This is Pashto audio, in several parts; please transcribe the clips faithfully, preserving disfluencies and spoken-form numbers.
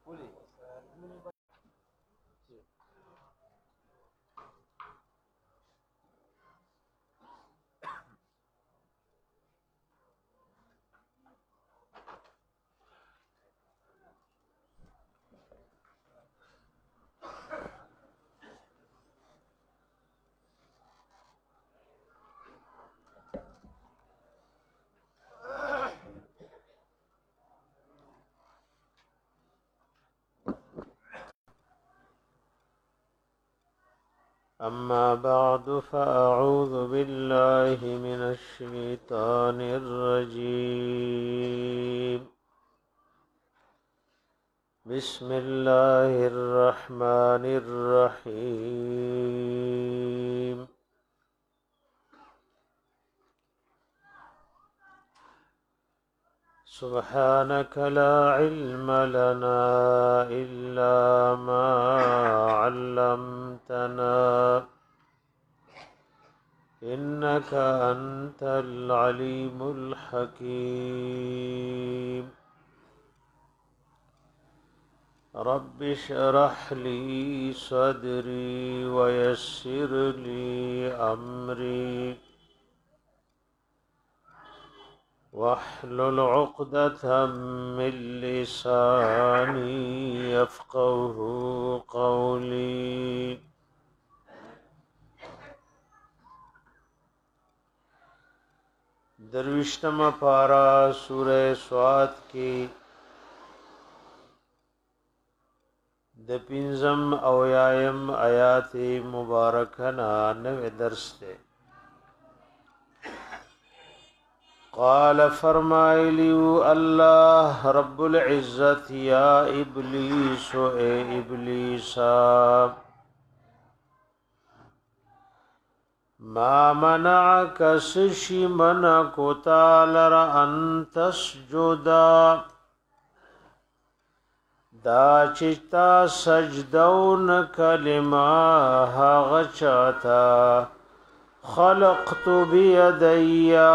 أما بعد فأعوذ بالله من الشيطان الرجيم بسم الله الرحمن الرحيم سبحانك لا علم لنا إلا ما علمتنا إنك أنت العليم الحكيم رب اشرح لي صدري ويسر لي أمري واحلل عقدة من لساني يفقه قولي درویشتم پارا سورہ سواد کی د پنځم او یایم آیات مبارکنا نوے درس تے قال فرمائلیو اللہ رب العزت یا ابلیس اے ابلیسا ما منعک سشی منکو تالر ان تسجدا دا چتا سجدون کلمہ غچاتا خلقت بیدیا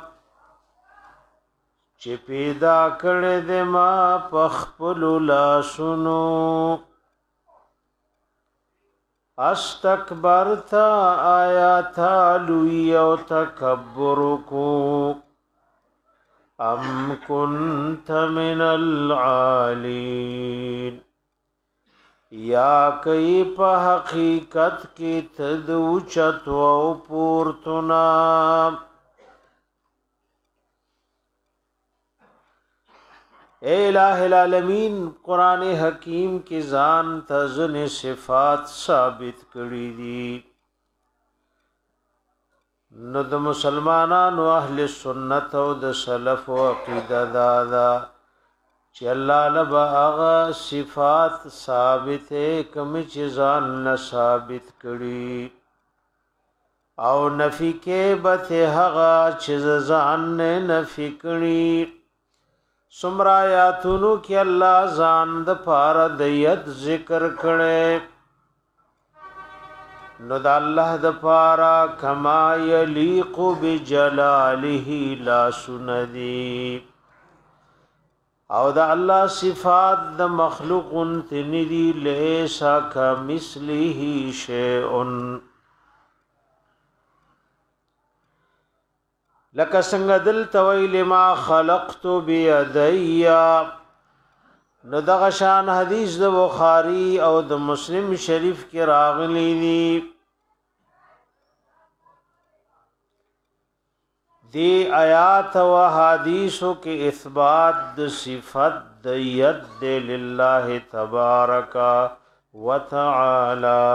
چی پیدا کرد ما پخپل لاسنو استکبرتا آیاتا لوی و تکبرکو ام کنت من العالین یا کئی پا حقیقت کی تدوچت و پورتنا اے الہ العالمین قرآن حکیم کی ځان ته ځینې صفات ثابت کړي دي نو د مسلمانانو اهل سنت او د سلف او عقیده دا ده چې الله لبا هغه صفات ثابت کوم چې ځان نه ثابت کړي او نفي کې به هغه چې ځان نه نفي کړي سمرا آیاتونو کی اللہ ځان د پاره د ید ذکر کړي نو د الله د پاره کما یلیق بجلاله لا سندی او د الله صفات د مخلوق تندی لیسا کمثله شیء لکه څنګه دل تویل ما خلقت بيدیا نو دغه شان حدیث د بخاری او د مسلم شریف کې راغلی دی دی آیات او حدیثو کې اثبات د صفات د ید لله تبارک وتعالى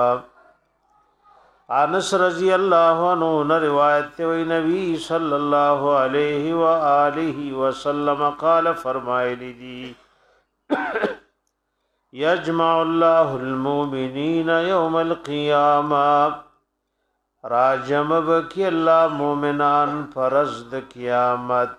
انس رضی اللہ عنہ روایت وی نبی صلی اللہ علیہ وآلہ وسلم قال فرمائے دی یجمع اللہ المؤمنین یوم القیامہ راجم بکی اللہ مومنان فرزد قیامت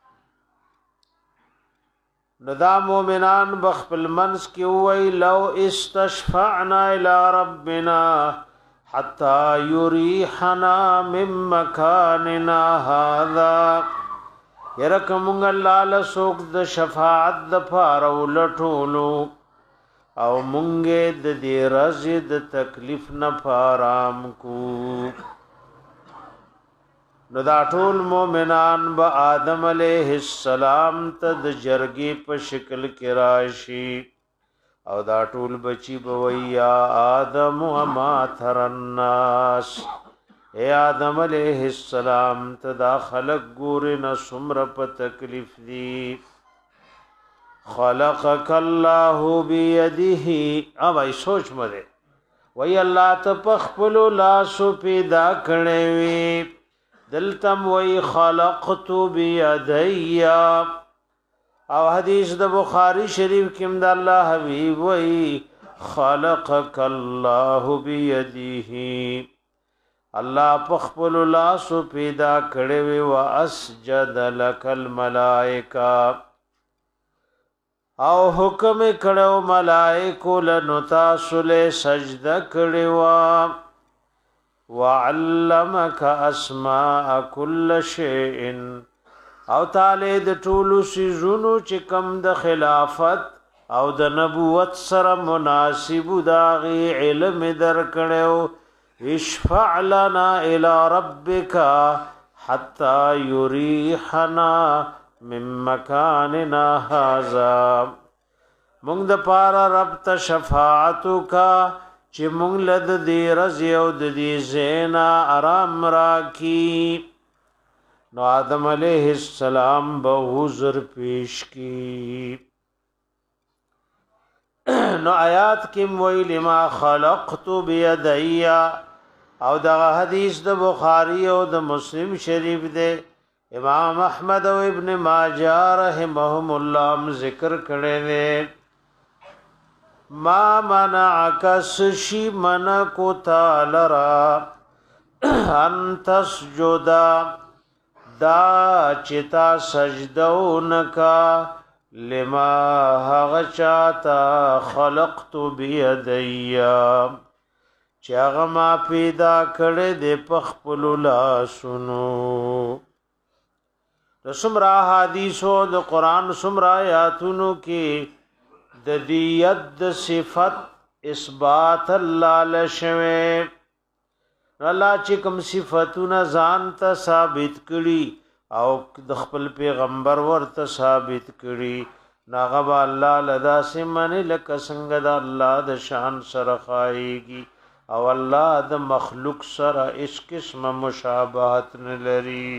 ندا مومنان بخبل منس کی ہوئی لو استشفعنا الى ربنا حتى يريحنا من مكاننا هذا يرکمږ الله له سوق د شفاعت د فارو لټولو او مونږه د دې رزي د تکلیف نه فارام کو نو دا ټول مومنان به آدم علیه السلام ته د جرګې په شکل کې راشي او دا ټول بچي به ویا آدم وما تر الناس اے آدم علیہ السلام ته دا خلق ګور نه سمر په تکلیف دی خلقک الله بيده او ای سوچ مده وی الله ته پخپل لاسو پیدا کړي وی دلتم وی خلقت بيدي او حدیث د بخاری شریف کې د الله حبیب وی خلقک الله بيده الله پخپل لاسو پیدا کړي وی واسجد لك الملائکه او حکم کړو ملائکو لنتا سله سجده کړي وا وعلمك اسماء كل شيء او تعالی د ټولو سيزونو چې کم د خلافت او د نبوت سره مناسب داغي علم در کړو اشفع لنا الى ربك حتى يريحنا من مكاننا هذا مونږ د پارا رب ته شفاعت کا چې مونږ لد دې رضی او د دې زینا آرام راکی نو آدم علیہ السلام به حضور پیش کی نو آیات کې ویل ما خلقت بيدي او دا حدیث د بخاری او د مسلم شریف دی امام احمد او ابن ماجه رحمهم الله ذکر کړي دي ما منعک سشی من کو تعالرا ان تسجد دا چتا سجدونکا لما هغچاتا خلقت بيديا چاغه ما پیدا کړي د پخپل لاسونو رسمرا حدیثو د قران سمرا آیاتونو کې د دې ید صفت اثبات الله لشوه الله چې کوم صفاتونه ځان ته ثابت کړي او د خپل پیغمبر ورته ثابت کړي ناغه الله لدا سمن لک څنګه د الله د شان سره خایږي او الله د مخلوق سره اس قسم مشابهت نه لري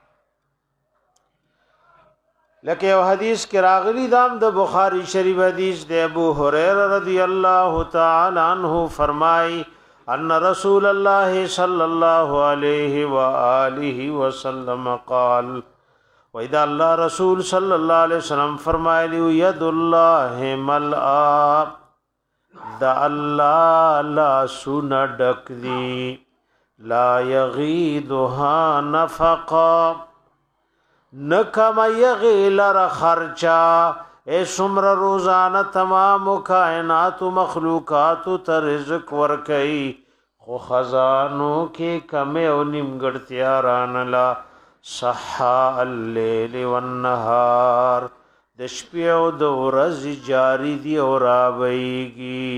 لکه یو حدیث کې راغلی دام د بخاری شریف حدیث د ابو هريره رضی الله تعالی عنہ فرمای ان رسول الله صلی الله علیه و آله وسلم قال واذا الله رسول صلی الله علیه وسلم فرمایلی ید الله ملآ د الله لا سن ډک دی لا یغیدها نفقا نکما یغیلر خرچا اے سمر روزانہ تمام کائنات و مخلوقات ته رزق ورکئی خو خزانو کې کمه او نیمګړتیا رانلا صحا الليل والنهار د شپې او د ورځې جاری دی او راويږي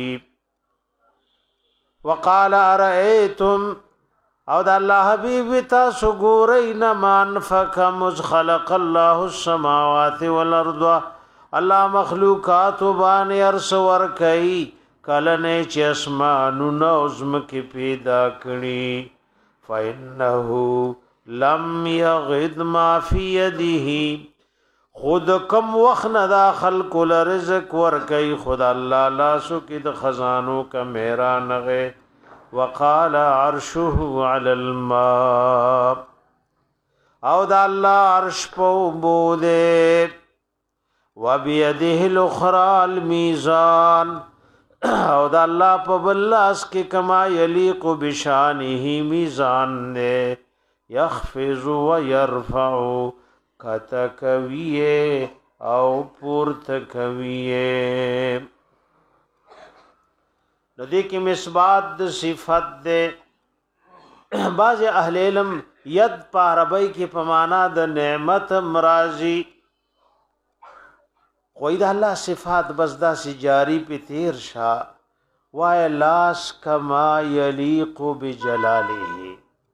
وقال ارئیتم او د الله حبیب تاسو ګورئ نه مان فکم خلق الله السماوات والارض الله مخلوقات باندې ارس ور کوي کله نه چې اسمانو نظم کې پیدا کړی فإنه لم يغد ما في يده خود کم وخت نه دا خلق رزق ور کوي خدا الله لاسو کې د خزانو کا میرا نغه وقال عرشه على الماء او دا الله عرش په بوده وبيده الاخرى الميزان او دا الله په بلاس کې کما يليق بشانه میزان نه يخفض ويرفع کتکویه او پورتکویه ندی کی مثبات د صفت ده بعض اهل علم ید په عربی کې په معنا د نعمت مرাজি خوید الله صفات بس دا سی جاری پی تیر شا وای لاس کما یلیق بجلاله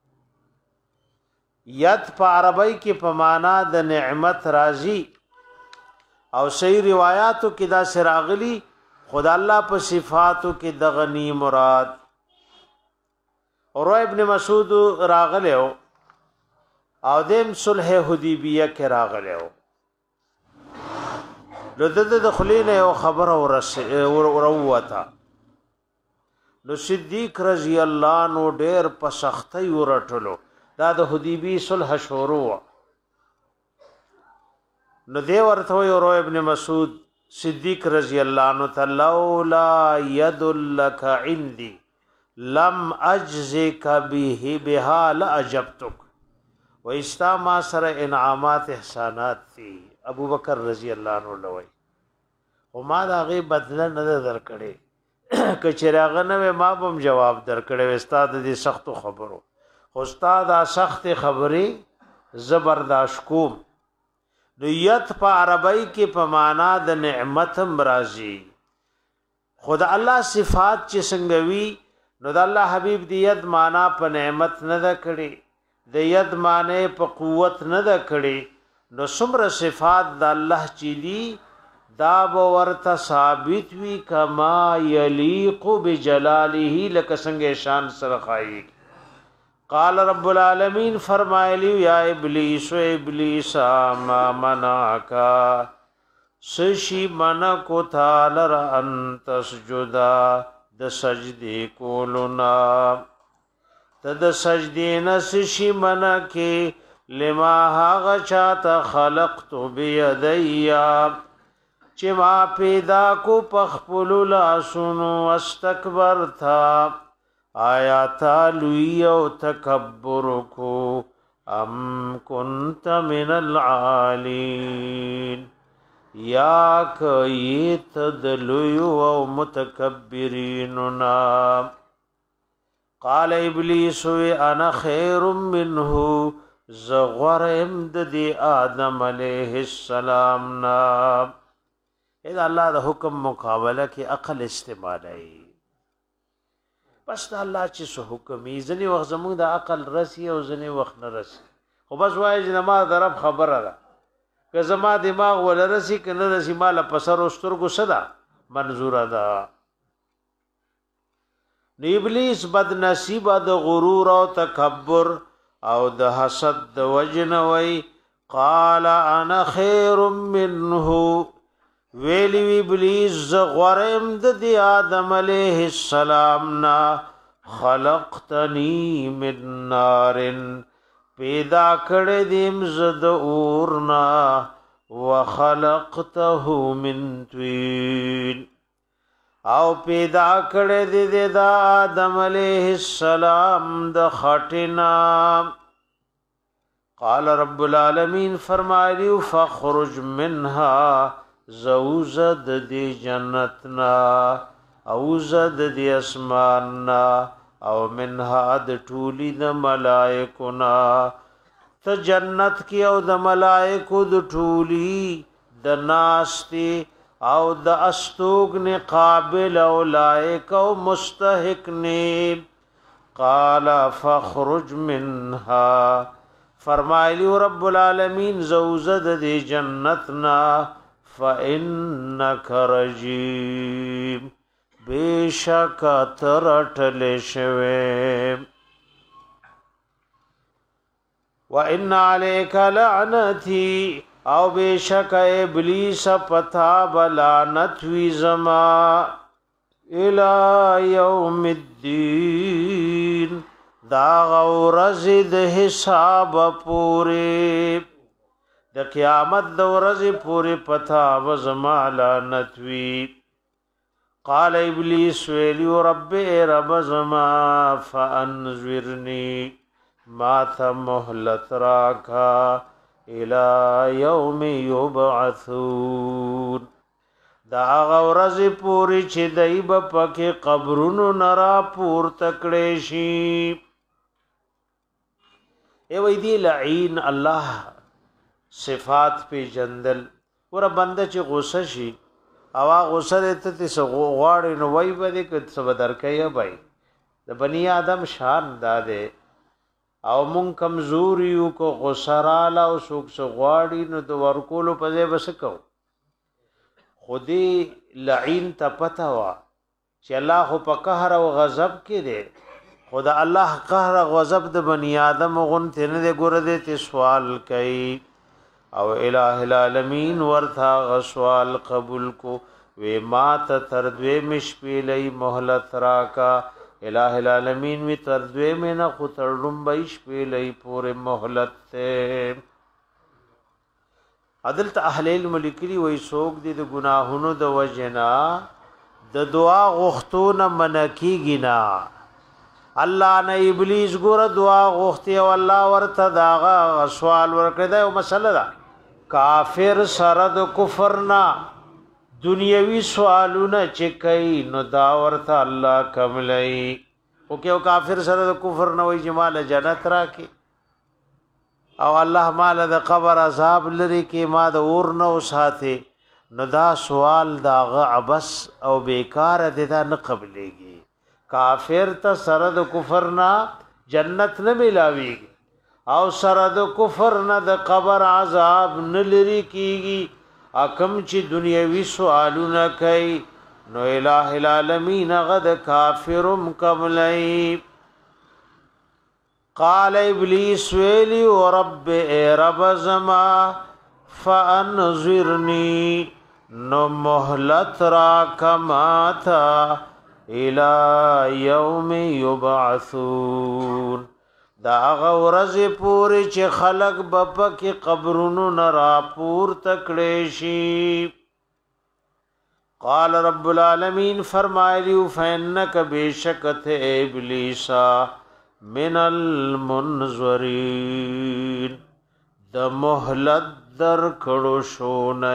ید په عربی کې په معنا د نعمت راضی او صحیح روایاتو کې دا سراغلی خدا الله په صفاتو کې د غنی مراد اور ابن مسعود راغلو او دیم صلح حدیبیه کې راغلو لدد د خلینه او خبر او وروته نو صدیق رضی الله نو ډیر په سختي ورټلو دا د حدیبی صلح شروع نو دی ورته ورو ابن مسعود صدیق رضی الله عنه تلولا ید لك عندي لم اجزك به بها لاجبتك و استا ما سره انعامات احسانات تھی ابو بکر رضی الله عنه لوي او ما دا غي بدله نه درکړي کچراغه نه ما بم جواب درکړي استاد دې سخت خبرو استاد سخت خبري زبرداشت کوم نیت په عربی کې په معنا د نعمت مرضی خدا الله صفات چې څنګه وی نو د الله حبیب دی ید معنا په نعمت نه ده کړي د ید معنی په قوت نه ده کړي نو څومره صفات د الله چې دی دا به ورته ثابت وی کما یلیق بجلاله لک څنګه شان سره خایي قال رب العالمین فرمایلی یا ابلیس و ابلیس ما منعکا سشی منا کو تالر انت سجدا د سجدی کولنا تد سجدی نسشی منا کی لما هاغ چاہتا خلقت بیدیا چی ما پیدا کو پخپلو لاسونو استکبر تھا آیا تالوی او تکبر کو ام کنت من العالین یا کئیت دلوی او متکبریننا قال ابلیس انا خیر منه زغور امد دی آدم علیہ السلام نا اذا اللہ دا حکم مقابلہ کی عقل استعمال ہے بس دا الله چې سو حکم یې ځنی وخت زموږ د عقل رسی او ځنی وخت نه رسی خو بس وایي چې ما د رب خبره ده که زما دماغ ول رسی که نه رسی مال پسر او سترګو صدا منظوره ده نو ابلیس بد نصیب د غرور او تکبر او د حسد د وجن وی قال انا خیر منه ویلی ابلیس زغورم د دی آدم علیہ السلام نا خلقتنی من نار پیدا کړه دیم زد اورنا وخلقته من طین او پیدا کړه د آدم علیہ السلام د خټینا قال رب العالمین فرمایلی فخرج منها زوزد دی جنتنا اوزد دی اسماننا او منها د ټولی د ملائکونا ته جنت کی او د ملائکو د ټولی د ناستی او د استوګن قابل او لائق او مستحق نی قال فخرج منها فرمایلی رب العالمین زوزد دی جنتنا فإنك رجيم بشك ترټل شوي وإن عليك لعنتي او بشك ابلیس پتا بلانت وی زما الى يوم الدين دا غورز د حساب پوری د قیامت د ورځې پوری پتا وزما لعنت وی قال ابلیس ویلی رب رب زما فانذرنی ما ث مهلت راکا الى یوم یبعثون دا ورځې پوری چې دایب پکې قبرونو نرا پور تکړې شي ای وې دی لعین الله صفات پی جندل ور بنده چې غوسه شي او غوسه ته ته غواړي نو وای به دې کې څه بدرکې بای د بنی آدم شان داده او مون کمزوري کو غوسه را لا او سوک سو غواړي نو د ورکولو په ځای بس کو خودي لعین ته پتا وا چې الله خو په قهر او غضب کې دی خدا الله قهر او غضب د بنی آدم غون ته نه ګور دې ته سوال کوي او الہ العالمین ورثا غسوال قبول کو وی ما ته تر دوی مش پیلې مهلت راکا الہ العالمین می تر دوی میں نہ خو تړم بیش پیلې پورې مهلت ته عدالت اهل الملک لی وی سوق دي د گناهونو د وجنا د دعا غختونه منکی گنا الله نه ابلیس ګور دعا غختی او الله ورته داغه سوال ورکړه دا یو مسله ده کافر سره د کفرنا دنیوي سوالونه چې کوي نو دا ورته الله کملای او کې کافر سره د کفر نه وي جمال جنت راکي او الله مال د قبر عذاب لري کې ما د اور نو ساتي نو دا سوال دا عبس او بیکار دي دا نه قبليږي کافر ته سره د کفر نه جنت نه ملاويږي او سره د کفر نه د قبر عذاب نه لري کیږي اکم چې دنیوي سوالونه کوي نو الہ العالمین غد کافرم قبلای قال ابلیس ویلی رب اے رب زما فانظرنی نو مهلت را کما تھا الى یوم یبعثون دا غورز پوری چې خلق بپک قبرونو نرا پور تکړې شي قال رب العالمین فرمایلی فینک بیشکت ابلیسا من المنظرین د مهلت در کړو شونه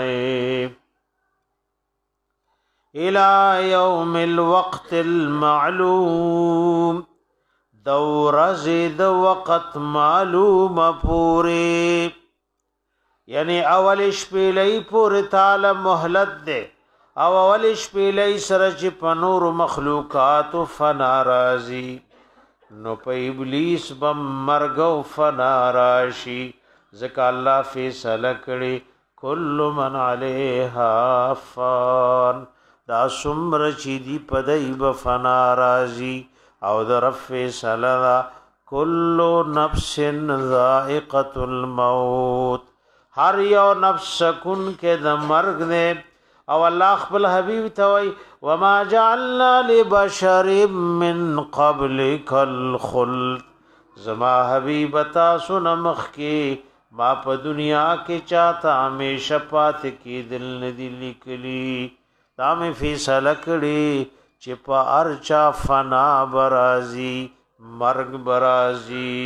الى یوم الوقت المعلوم دور زید وقت معلوم پوری یعنی اول شپیلی پوری تعالی محلت دے او اول شپیلی سرچ پنور مخلوقات فنا رازی نو پا ابلیس بم مرگو فنا راشی ذکا اللہ فیصلہ کری کل من علیہا فان دا سمر چی دی پدائی بفنا رازی او در فیصله دا کل نفس ذائقة الموت هر یو نفس کن کے دا مرگ دے او اللہ خپل حبیب توئی وما جعلنا لبشر من قبلک الخلد زما حبیب تاسو نمخ کی ما پا دنیا کے چاہتا ہمیشہ پات کی دل ندی لکلی دامی فیصلہ کری چې په ارچا فنا برازي مرگ برازي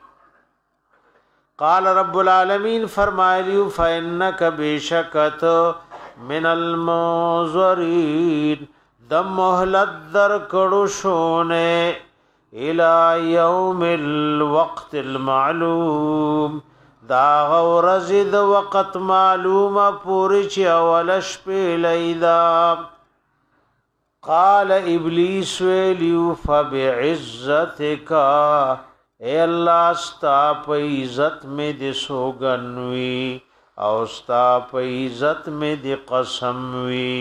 قال رب العالمین فرمایلی فإنک بشکت من المنظرین د مهلت در کړو شونه الى یوم الوقت المعلوم دا غورز د وقت معلومه پوری چې اولش په لیدا قال ابلیس ویلیو فبعزتک اے اللہ استا پا عزت میں دی سوگنوی او استا پا عزت میں دی قسموی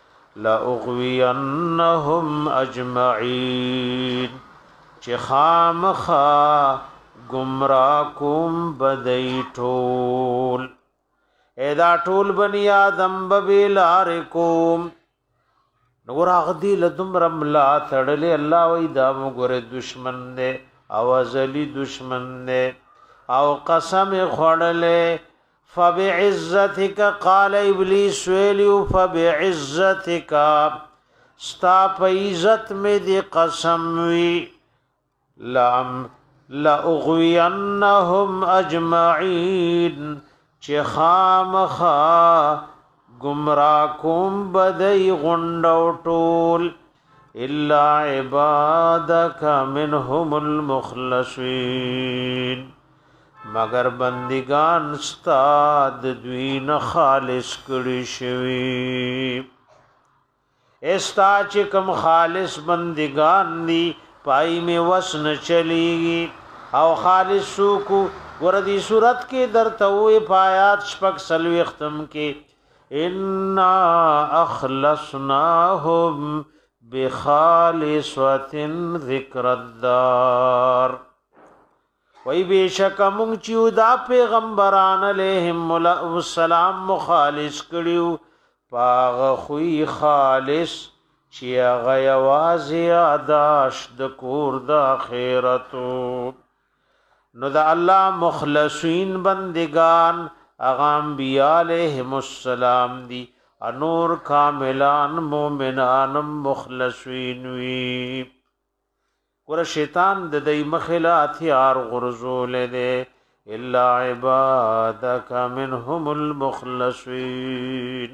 لأغوینہم اجمعین چی خامخا گمراکم بدئی ٹول اے دا ٹول بنی آدم ببیلارکم نور اغدی لدمرم لا تړلې الله وې دا موږ دشمن دې او ازلی دشمن دې او قسم خړلې فبعزتک قال ابلیس ویلو فبعزتک ستا په عزت مې دې قسم وی لام لا اغوینهم اجمعین چې خامخا گمراہ کوم بدئی غنڈو ټول الا عبادک منهم المخلصین مگر بندگان ستاد دوی نه خالص کړي شوی استا چې کوم خالص بندگان دی پای می وسن چلیږي او خالص کو وردی صورت کې درته وې پایات شپږ سلوي ختم کې ان اخلصناهم بخالصه ذکر الدار وای بشک مونږ چې دا پیغمبران علیهم السلام مخالص کړیو پاغ خوې خالص چې هغه یوازې اداش د کور د آخرتو نو د الله مخلصین بندگان اغا انبیاء علیہم السلام دی انور کاملان مومنان مخلصین وی ور شیطان د دې مخلا هتیار غرزول دے الا عبادک منهم المخلصین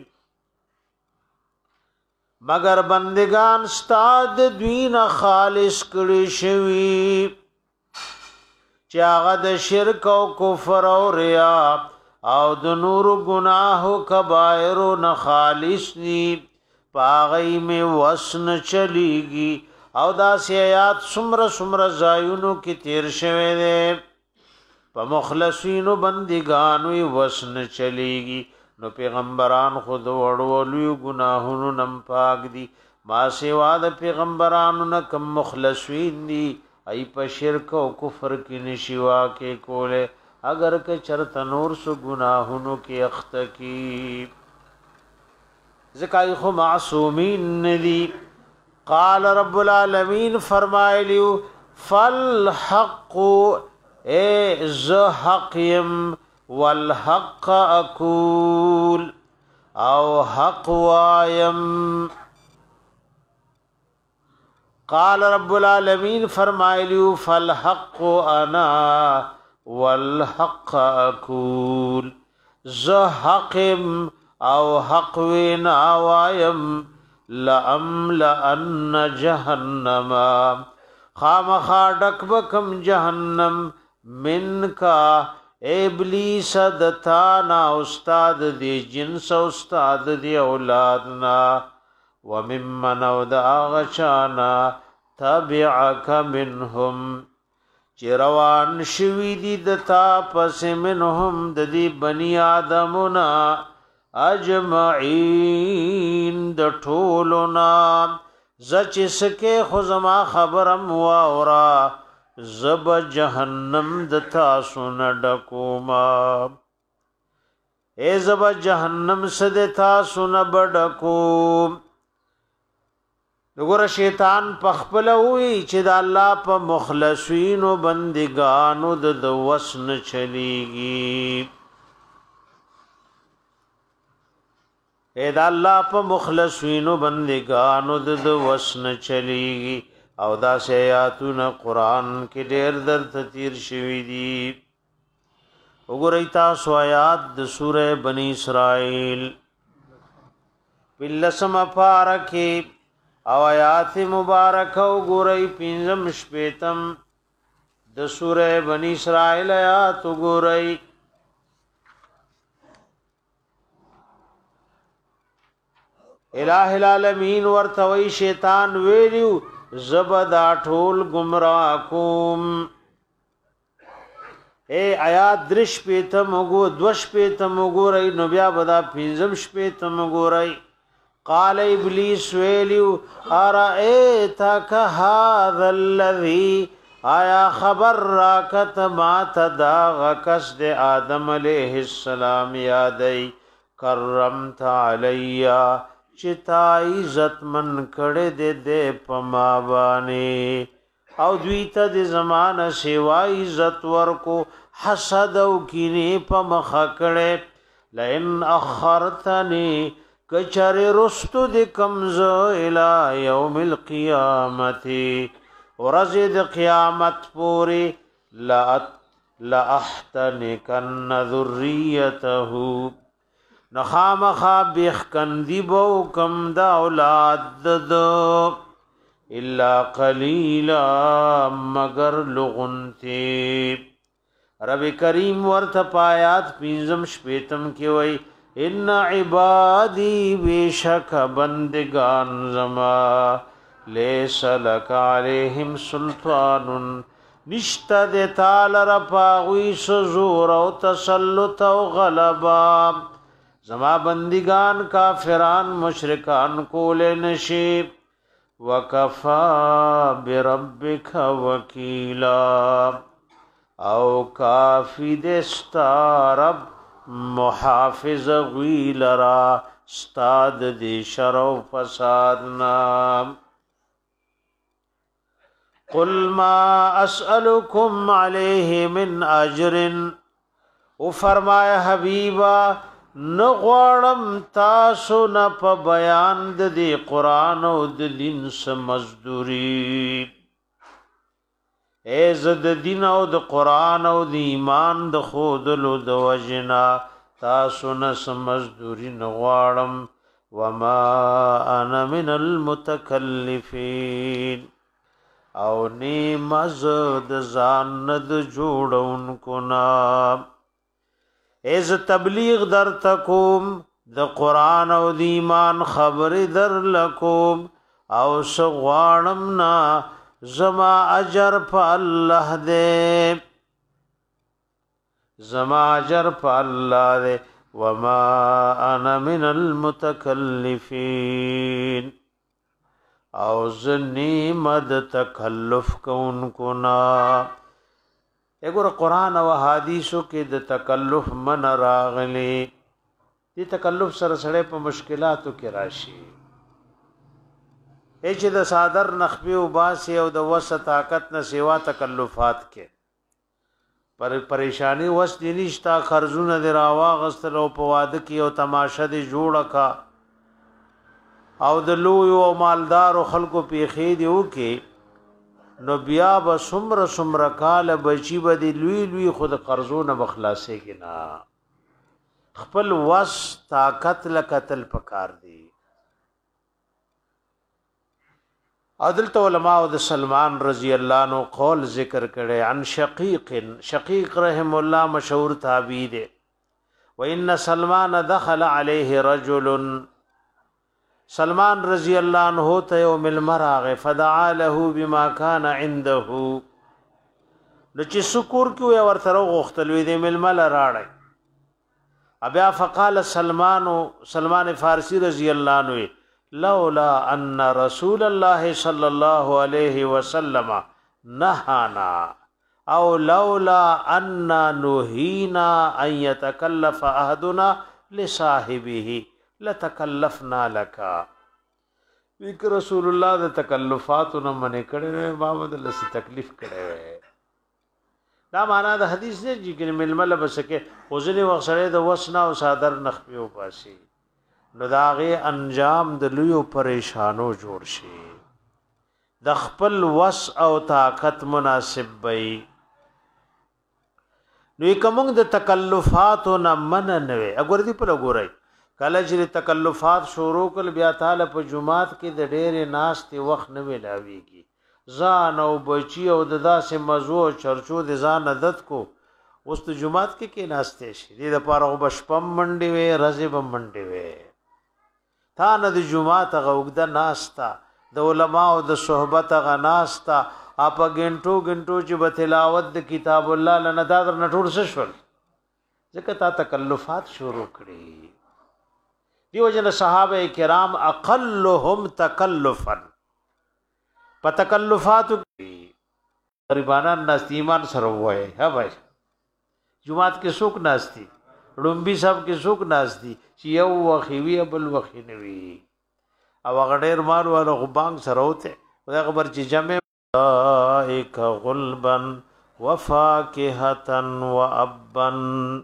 مگر بندگان ستاد دوین خالص کړي شوی چې هغه د شرک او کفر او ریا او د نور گناہ او کبائر نه خالص ني پاغی می وسن چلیږي او دا سیات سمر سمر زایونو کې تیر شوه دي په مخلصینو بندگانو وسن چلیږي نو پیغمبران خود وړو لوی گناهونو نم پاک دي ما سیوا د پیغمبرانو نه کم مخلصین دي ای په شرک او کفر کې نشوا کې کوله اگر که چرته نور سو گناهونو کې اخت کی زکای خو معصومین ندی قال رب العالمین فرمایلیو فالحق اے ز حقیم والحق اقول او حق وایم قال رب العالمین فرمایلیو فالحق انا والحق اقول ز حقم او حق وینا وایم لأملأن جهنم خامخا ڈکبکم جهنم منکا ابلیس دتانا استاد دی جنس استاد دی اولادنا وممن او دا آغچانا تبعک منهم چروان شوی دی دتا پس منهم ددی بنی آدمنا اجمعین د ټولنا زچ سکه خزما خبرم واورا زب جهنم دتا سن ډکوما ای زب جهنم سدتا سن بډکو وګوره شیطان پخپل وی چې د الله په مخلصین او بندگانو د وسن چلیږي اے د الله په مخلصین او بندگانو د وسن چلیږي او دا آیاتونه قران کې ډېر در تیر شوی دي وګورئ تاسو آیات د سوره بنی اسرائیل بلسم پارکه او آیات مبارکه وګورئ پنځم شپیتم د سوره بنی اسرائیل آیات وګورئ الہ العالمین ورتوی شیطان ویلیو زبدا ټول گمراه کوم اے آیات درش پیتم وګو دوش پیتم وګورئ نو بیا بدا پنځم شپیتم وګورئ قال ابلیس ویلیو ارائیتک هذا الذی آیا خبر راکت ما تداغ قصد آدم علیہ السلام یادی کرمت علی چتا عزت من کړه دې دې پما باندې او دوی ته د زمانہ سیوا عزت ورکو حسد او کینه په مخ کړه لئن اخرتنی کچره رستو د کمزو الی یوم القیامت ورزد قیامت پوری لا لا احتنکن ذریته نخامخا بیخ کندی بو کم دا اولاد دو الا قلیلا مگر لغنتی رب کریم ورته پایات پینزم شپیتم کی وی ان عبادی بیشک بندگان زما لیس لک علیہم سلطان نشتا دے تعالی رپاغوی سزور او تسلط او غلبا زما بندگان کافران مشرکان کول نشیب وکفا بربک وکیلا او کافی دستا رب محافظ غیلرا استاد دی شرو فساد نام قل ما اسألكم علیہ من اجر او فرمایا حبیبا نغوارم تاسو نه په بیان د دې قران او د دین سم مزدوری ای زد دین او د قران او د ایمان د خودلو د وجنا تاسو نه سم مزدوری نغوارم وما انا من المتکلفین او نی مزد ځان د جوړونکو نا ایز تبلیغ در تکوم د قرآن او د ایمان خبر در لکوم او سغوانم نا زما اجر پا اللہ دے زما اجر پا اللہ دے وما انا من المتکلفین او زنی مد تکلف کون کنا اګور قران او حدیثو کې د تکلف من راغلی دي تکلف سره سره په مشکلاتو کې راشي اې چې د صادر نخبي او باسي او د وسه طاقت نه سیوا تکلفات کې پر پریشانی وس دي نشتا خرزونه د راوا غستل او په واده کې او تماشه دي جوړه کا او د لوی او مالدار خلکو پیخې دی او کې نو بیا به سمر سمر کال بچی به دی لوی لوی خود قرضونه بخلاصه کنا خپل وس طاقت لقتل پکار دی عدل علماء د سلمان رضی الله عنه قول ذکر کړي عن شقیق شقیق رحم الله مشهور تابعی دی وان سلمان دخل عليه رجل سلمان رضی اللہ عنہ ته یوم المراغ فدعا له بما كان عنده نو چې شکر کیو ور سره غختلوي د ململ راړی ابیا فقال سلمان سلمان فارسی رضی اللہ عنہ لولا ان رسول الله صلی الله علیه وسلم نهانا او لولا ان نهینا ان يتكلف احدنا لصاحبه لتکلفنا لکا ویک رسول الله د تکلفاتونه منې کړي بابا د لسی تکلیف کړي دا معنا د حدیث دی چې ململ بسکه وزنی وغسره د وسنا او صادر نخبیو پاسي نو داغه انجام د لوی پریشانو جوړ شي د خپل وس او طاقت مناسب وي نو کوم د تکلفاتو نه من نه وي اګور دی په لګورای کله چې تکلفات شروع کول بیا تعالی په جمعات کې د ډېرې ناس ته وخت نه ملاويږي ځان او بچي او د داسې مزو چرچو د ځان عادت کو اوس ته جمعات کې کې ناشته شي د لپاره وبشپم منډي وي رزب منډي وي تا نه د جمعات غوګد ناشتا د علماء او د صحبت غ ناشتا اپ غنټو غنټو چې په تلاوت د کتاب الله لنه دا در نټور شول ځکه تا تکلفات شروع کړي دیو جن صحابه کرام اقلهم تکلفا په تکلفات غریبانان ناس ایمان سره وای ها بھائی جمعات کې څوک ناشتي لومبي صاحب کې څوک ناشتي چې یو وخوي بل وخنوي او غډیر مال ولا غبان سره وته دا خبر چې جمع ایک غلبن وفاکهتا وابن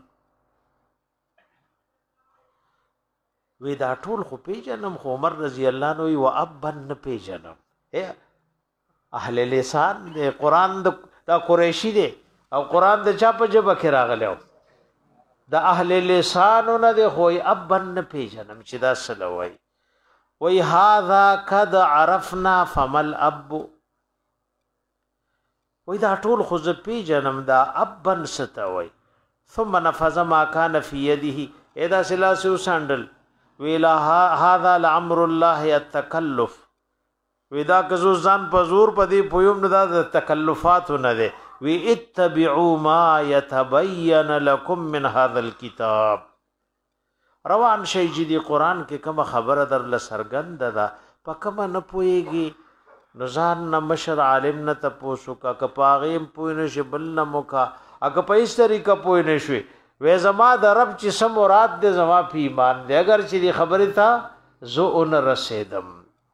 وی دا ټول خو پیجنم خو عمر رضی الله عنه و ابن نه پیجنم اهل لسان د قران د قریشی دی او قران د چا په جبه کې راغلو د اهل لسان نه دی خو ابن نه پیجنم چې دا سلوي وی هاذا قد عرفنا فمل اب وای دا ټول خو ز پی جنم دا ابن ستوي ثم نفذ ما كان في يده اذا سلاسه وساندل ویلا هذا لامر الله التکلف ودا کزو ځان په زور پدی پویم نه دا تکلفات نه ده وی اتبعوا ما يتبين لكم من هذا الكتاب روان شي چې دی قران کې کوم خبره در لسرګند ده پکم نه پويږي نزان نمشر عالم نه تپوسو کا کپاغیم پوی نشي بل نه موکا اګه په ایس طریقه پوی نشوي وې زما د رب چې سم مراد دې زما په ایمان دې اگر چې دی خبره تا زو ان رسیدم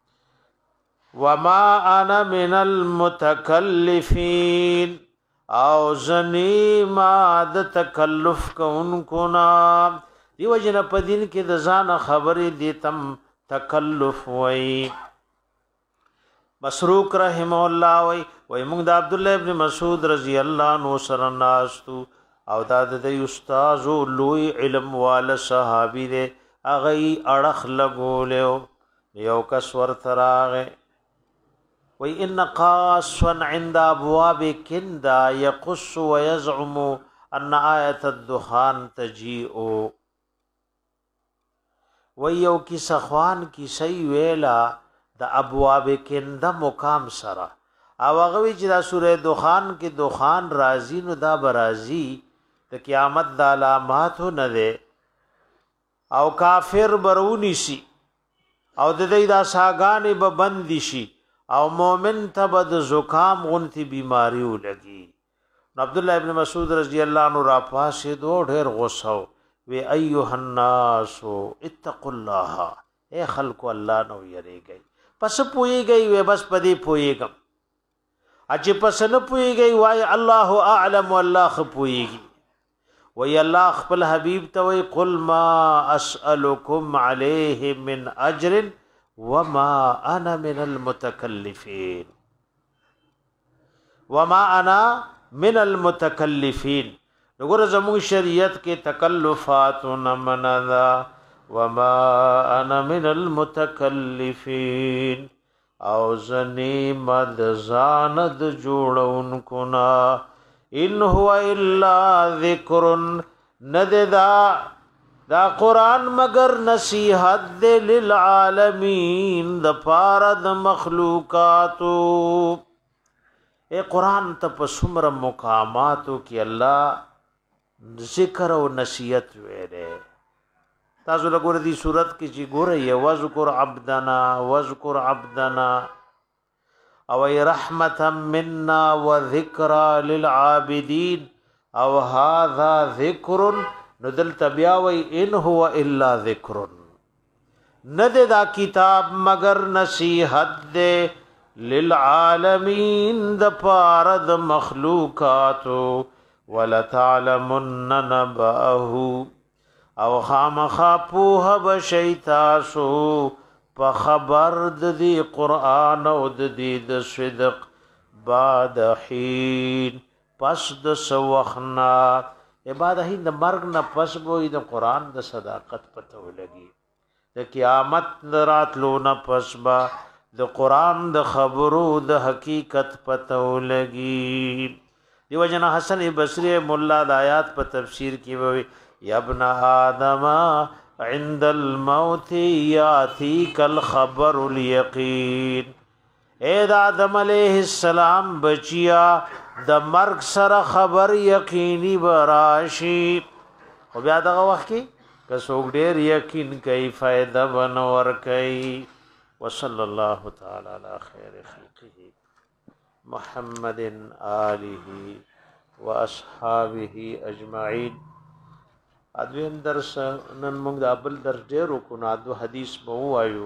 وما انا من المتکلفین او زنی ما د تکلف کوونکو نا دیو جن په دین کې د ځان خبرې دې تم تکلف وای مسروق رحم الله وای وای موږ د عبد الله ابن مسعود رضی الله عنه سره ناستو او دا د استاد لوی علم وال صحابي دې اغه اڑخ لګولیو یو کس ورتراغه وای ان قاصا عند ابواب کندا يقص ويزعم ان آیه الدخان تجيء وای یو کی سخوان کی سی ویلا د ابواب کنده مقام سره او هغه چې دا سوره دخان کې دخان راځي نو دا برازي د قیامت د علامات نه ده او کافر برونی شي او د دې دا ساګانې به بند شي او مؤمن ته بد زکام غنتی بیماری ولګي عبد الله ابن مسعود رضی الله عنه را پاسې دو ډېر غوسه وی ایها الناس اتقوا الله اے خلق الله نو یریږي پس پویږي وې بس پدې پویګم اچ پس نه پویږي وای الله اعلم والله خپویږي وی الله خپل حبیب ته وی قل ما اسالکم علیه من اجر وما انا من المتکلفین وما انا من المتکلفین وګوره زموږ شریعت کې تکلفات نه مندا وما انا من المتکلفین او زنی مد زاند جوړون کنا ان هو الا ذکر نددا دا قران مگر نصیحت دے للعالمین د پارد مخلوقاتو اے قران ته پسمر مقاماتو کی الله ذکر او نصیحت ویلې تاسو لګور دي صورت کې چې ګوره یو ذکر عبدنا وذکر عبدنا او رحمتا منا وذکرى للعابدین او هذا ذکر ندل تبیاوی ان هو الا ذکر ند دا کتاب مگر نصیحت دے للعالمین د پارد مخلوقاتو ولتعلمن نبأه او خامخا پوه بشیتاسو په خبر د دې قران او د دې د صدق بعد حين پس د سوخنا عبادت هي د مرګ نه پس وې د قران د صداقت پته ولګي د قیامت راتلو نه پس با د قران د خبرو د حقیقت پته ولګي دیو جنا حسن بصری مولا د آیات په تفسیر کې وي یا ابن آدم عند الموت یاتیک الخبر الیقین اے د آدم علیہ السلام بچیا د مرگ سره خبر یقینی براشی خو بیا دغه وخت کې که څوک ډیر یقین کوي فائدہ بنور کوي وصلی الله تعالی علی خیر خلقه محمد آله واصحابه اجمعین ادویم درس نن موږ د ابل درس ډیرو کو نه دو حدیث به وایو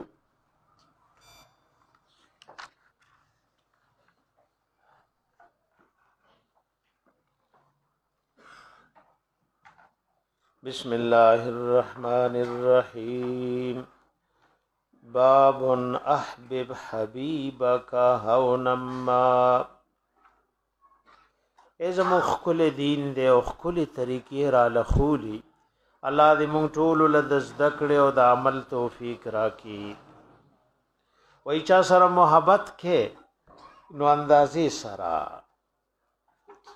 بسم الله الرحمن الرحیم باب احبب حبیبک هونما ازم خل دین دے او خل طریقې را لخولی الله دې مونږ ټول له ذکر او د عمل توفیق راکړي وای چا سره محبت کې نو اندازې سره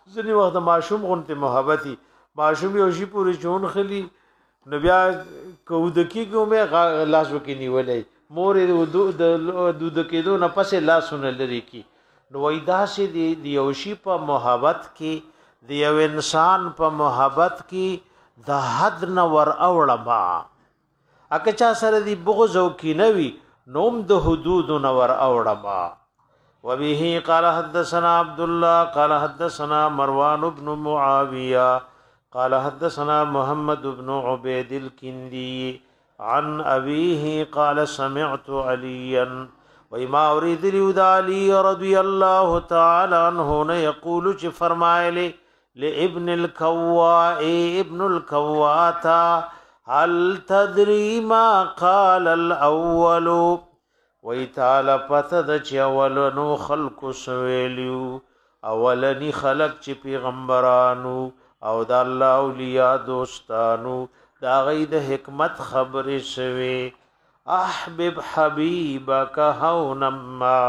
ځنی وخت ماشوم غونته محبتي ماشوم یو شي پوری چون خلی نو بیا کودکی کومه لاس وکي نیولې مور د دود کېدو نه پسې لاسونه لري کی نو وېدا سي دی یو شي په محبت کې د یو انسان په محبت کې د حد نه ور اوړما اکه چا سره دی بغض او کینوي نوم د حدود نه ور اوړما وبه قال حدثنا عبد الله قال حدثنا مروان بن معاويه قال حدثنا محمد بن عبيد الكندي عن أبيه قال سمعت عليا وما أريد ليود علي رضي الله تعالى عنه يقول چه فرمائے لابن الكواء ابن الكواتا هل تدري ما قال الأول ويتعالى پتد چه اولنو خلق سویلیو اولنی خلق چه پیغمبرانو او د الله اولیاء دوستانو دا غید حکمت خبر شوی احبب حبیبک هونما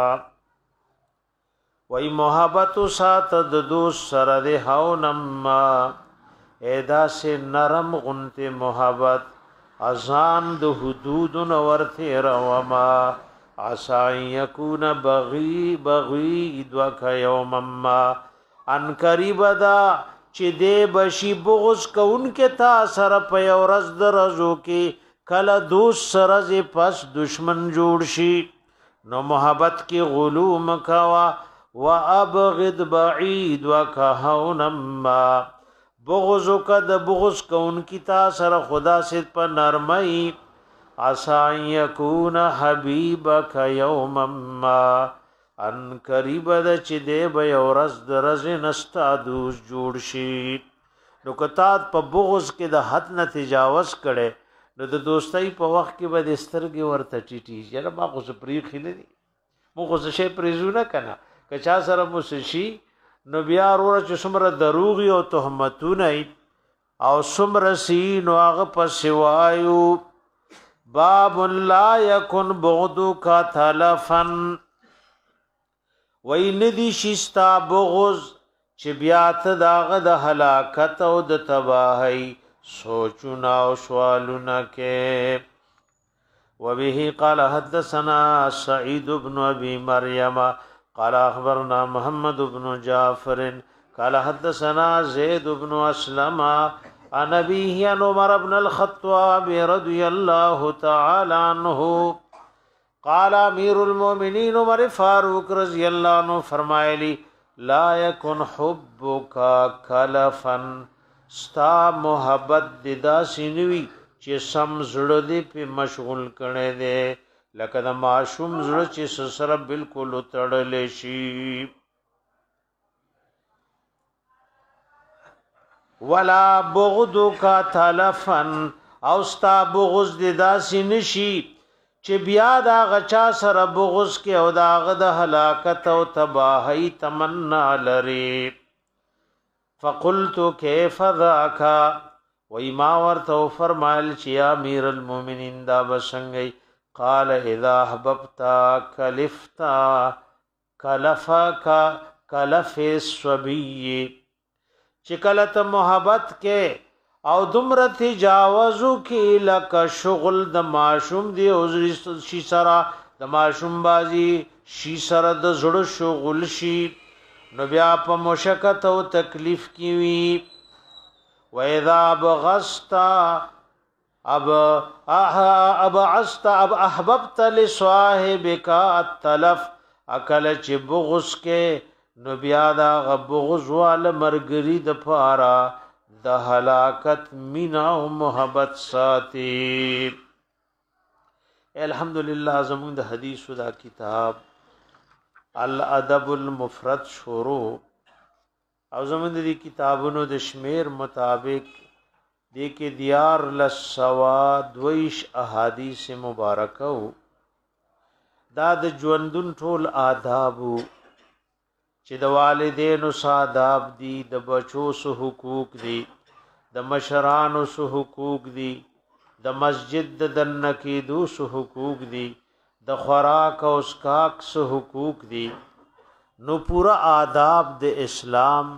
وای محبت سات د دوست سره د هونما ادا سے نرم غنت محبت ازان د حدود ورته روما عسى يكون بغي بغي دوک یومما ان قریب دا چې دې بشي بغض کوونکې تا سره په یو ورځ د ورځو کې کله دوست سره زی پس دشمن جوړ شي نو محبت کې غلو مکوا وابغض بعید وکهونما بغض کد بغض کوونکې تا سره خدا سے په نرمۍ عسى يكون حبيبك يومما ان قریب د چې دی به ورځ د ورځې نستا دوس جوړ شي نو کتات په بغض کې د حد نه تجاوز کړي نو د دوستۍ په وخت کې به د سترګې ورته ټیټي یاره ما خو پریخ نه دي مو خو شي پریزو نه کنه که چا سره مو شي نو بیا ورور چې څومره دروغي او تهمتونه او څومره سي نو هغه په سوایو باب لا يكن بغضك تلفا وای ندی شستا بغض چې بیا ته داغه د هلاکت او د تباہی سوچنا او سوالونه کې وبه قال حدثنا سعيد بن ابي مريم قال اخبرنا محمد بن جعفر قال حدثنا زيد بن اسلم عن ابيه عن عمر بن الخطاب رضي الله تعالى عنه قال امیر المؤمنین عمر فاروق رضی اللہ عنہ فرمایلی لا یکن حبک کلفا ستا محبت ددا سینوی چې سم زړه دې په مشغول کړي دې لکه د معشوم زړه چې سره بالکل تړلې شي ولا بغضک تلفا او ستا بغض ددا سینشي چې بیا دا غچا سره بغض کې او دا غد هلاکت او تباہی تمنا لري فقلت كيف ذاك وما ورته فرمایل چې امیر المؤمنین دا بسنګي قال اذا احببت كلفتا كلفك كلف الصبي چې کله ته محبت کې او دمر تجاوزو کی لک شغل د معشوم دی او شي سرا د معشوم بازی شي سرا د زړه شغل شي نو بیا په مشقت او تکلیف کی وی و اذا بغستا اب اب عست اب احببت لصاحبك التلف اکل چې بغض کې نو بیا دا غبغض وال مرګری د پارا د هلاکت مینا او محبت ساتي الحمدلله زمون د حدیث دا کتاب الادب المفرد شروع او زمون د کتابونو د شمیر مطابق د کې دیار لسوا دویش احادیث مبارکه دا د ژوندون ټول آدابو چې د والدینو ساداب دي د بچو سو حقوق دي د مشرانو سو حقوق دي د مسجد د دنکیدو سو حقوق دي د خوراک او اسکاک سو حقوق دي نو پورا آداب د اسلام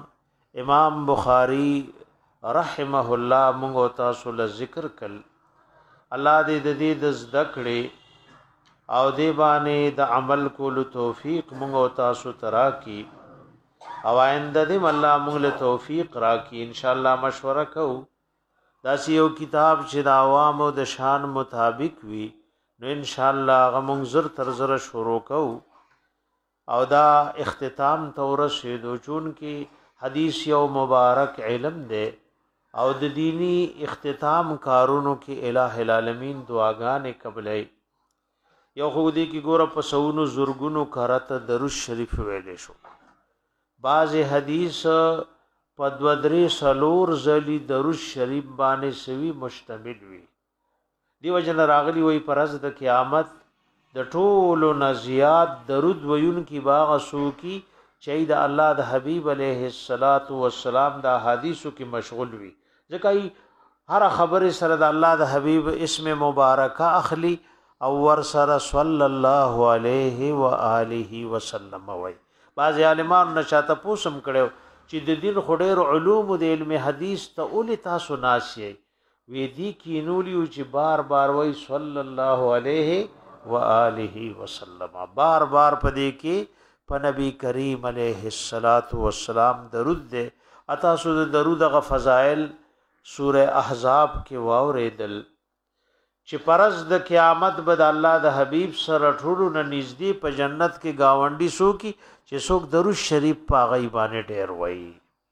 امام بخاری رحمه الله موږ تاسو له ذکر کړ. الله دې د دې د ذکرې او دې باندې د عمل کولو توفیق موږ تاسو ترا کی او آینده دې الله موږ له توفیق را کی. ان شاء الله مشوره کوو دا یو کتاب چې د عوامو د شان مطابق وي نو ان شاء الله غمون زر تر زر شروع کوو او دا اختتام تور رسیدو چون کې حدیث یو مبارک علم دی او د دینی اختتام کارونو کې الٰه العالمین دعاګانې قبلای یو خو دې کې ګوره په سونو زرګونو کرته درود شریف ویلې شو. بعض حدیث په دو درې سلور زلی درود شریف باندې سوي مشتمل وي. دیو جن راغلی وی پرز د قیامت د ټولو نزیات درود ویون کی باغ سو کی چي د الله د حبیب علیه الصلاۃ والسلام د حدیثو کې مشغول وي. ځکه هر خبره سره د الله د حبیب اسم مبارکه اخلي او ور سره صلی الله علیه و آله وسلم وای. بعض عالمان نشاته پوسم کړو چې د دین خډیر علوم د علم حدیث ته اول تاسو ناشئ وی دی کینولیو چې بار بار وای صلی الله علیه و آله وسلم بار بار پدې کې په نبی کریم علیه الصلاۃ والسلام درود دې اتا سو درود غ فضائل سوره احزاب کې واوریدل چې پرز د قیامت بد الله د حبیب سره ټولو نه نږدې په جنت کې گاونډي سو کی چې څوک درود شریف په غیبانه ډیر وای.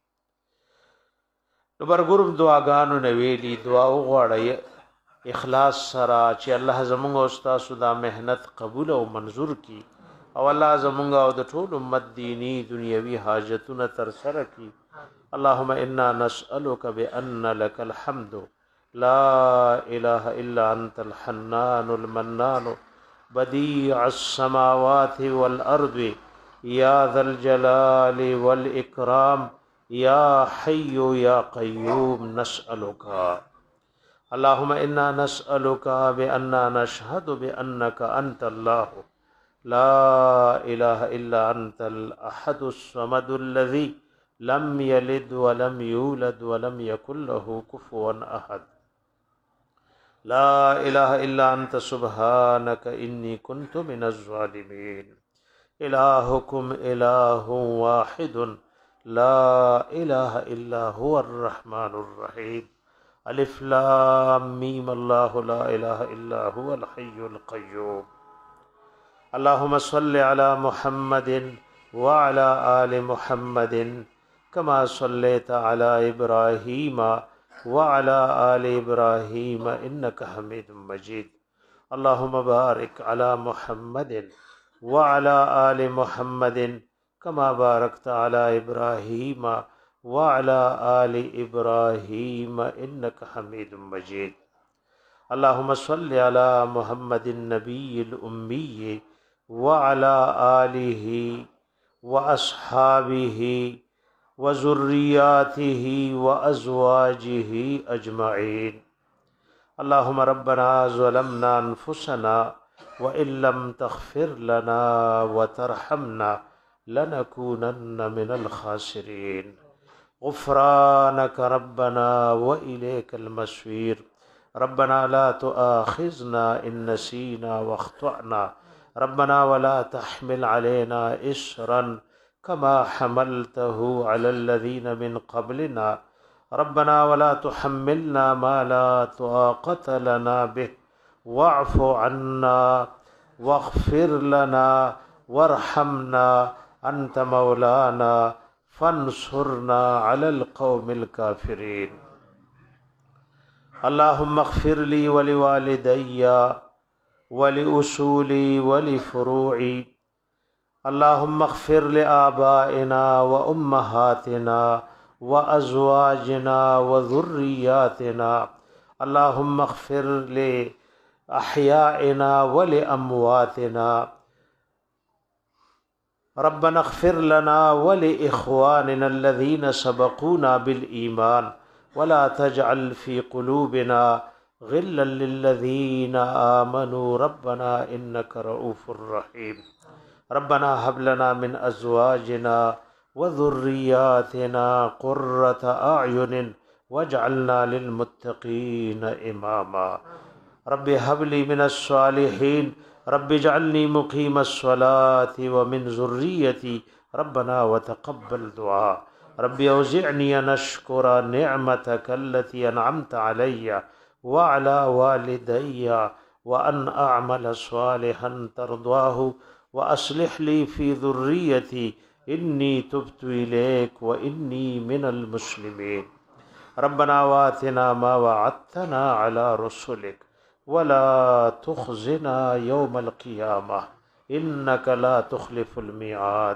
نو برګورم دعاګانو نه ویلي دعا وغواړی اخلاص سره چې الله زموږ او تاسو دا مهنت قبول او منظور کی او الله زموږ او د ټول امت دینی دنیوي حاجتونه تر سره کی. اللهم انا نسألك بأن لك الحمد لا اله الا انت الحنان المنان بديع السماوات والارض يا ذا الجلال والاكرام يا حي يا قيوم نسألك اللهم انا نسألك بأننا نشهد بأنك انت الله لا اله الا انت الاحد الصمد الذي لم يلد ولم يولد ولم يكن له كفوا احد لا اله الا انت سبحانك اني كنت من الظالمين. الهكم اله واحد لا اله الا هو الرحمن الرحيم. الف لام میم الله لا اله الا هو الحي القيوم. اللهم صل على محمد وعلى آل محمد كما صليت على إبراهيم وعلى آل إبراهيم إنك حميد مجيد. اللهم بارك على محمد وعلى آل محمد كما باركت على إبراهيم وعلى آل إبراهيم إنك حميد مجيد. اللهم صل على محمد النبي الأمي وعلى آله وأصحابه وذرياته وأزواجه أجمعين. اللهم ربنا ظلمنا أنفسنا وإن لم تغفر لنا وترحمنا لنكونن من الخاسرين. غفرانك ربنا وإليك المصير. ربنا لا تؤاخذنا إن نسينا واخطأنا. ربنا ولا تحمل علينا إصرا كما حملته على الذين من قبلنا. ربنا ولا تحملنا ما لا طاقة لنا به واعف عنا واغفر لنا وارحمنا أنت مولانا فانصرنا على القوم الكافرين. اللهم اغفر لي ولوالدي ولأصولي ولفروعي. اللهم اغفر لآبائنا وأمهاتنا وأزواجنا وذرياتنا. اللهم اغفر لأحيائنا ولأمواتنا. ربنا اغفر لنا ولإخواننا الذين سبقونا بالإيمان ولا تجعل في قلوبنا غلا للذين آمنوا ربنا إنك رؤوف رحيم. ربنا هب لنا من أزواجنا وذرياتنا قرة أعين واجعلنا للمتقين إماما رب هب لي من الصالحين رب اجعلني مقيم الصلاة ومن ذريتي ربنا وتقبل دعاء رب أوزعني أن أشكر نعمتك التي أنعمت علي وعلى والدي وأن أعمل صالحا ترضاه وأصلح لي في ذريتي إني تبت إليك وإني من المسلمين ربنا وآتنا ما وعدتنا على رسلك ولا تخزنا يوم القيامة إنك لا تخلف الميعاد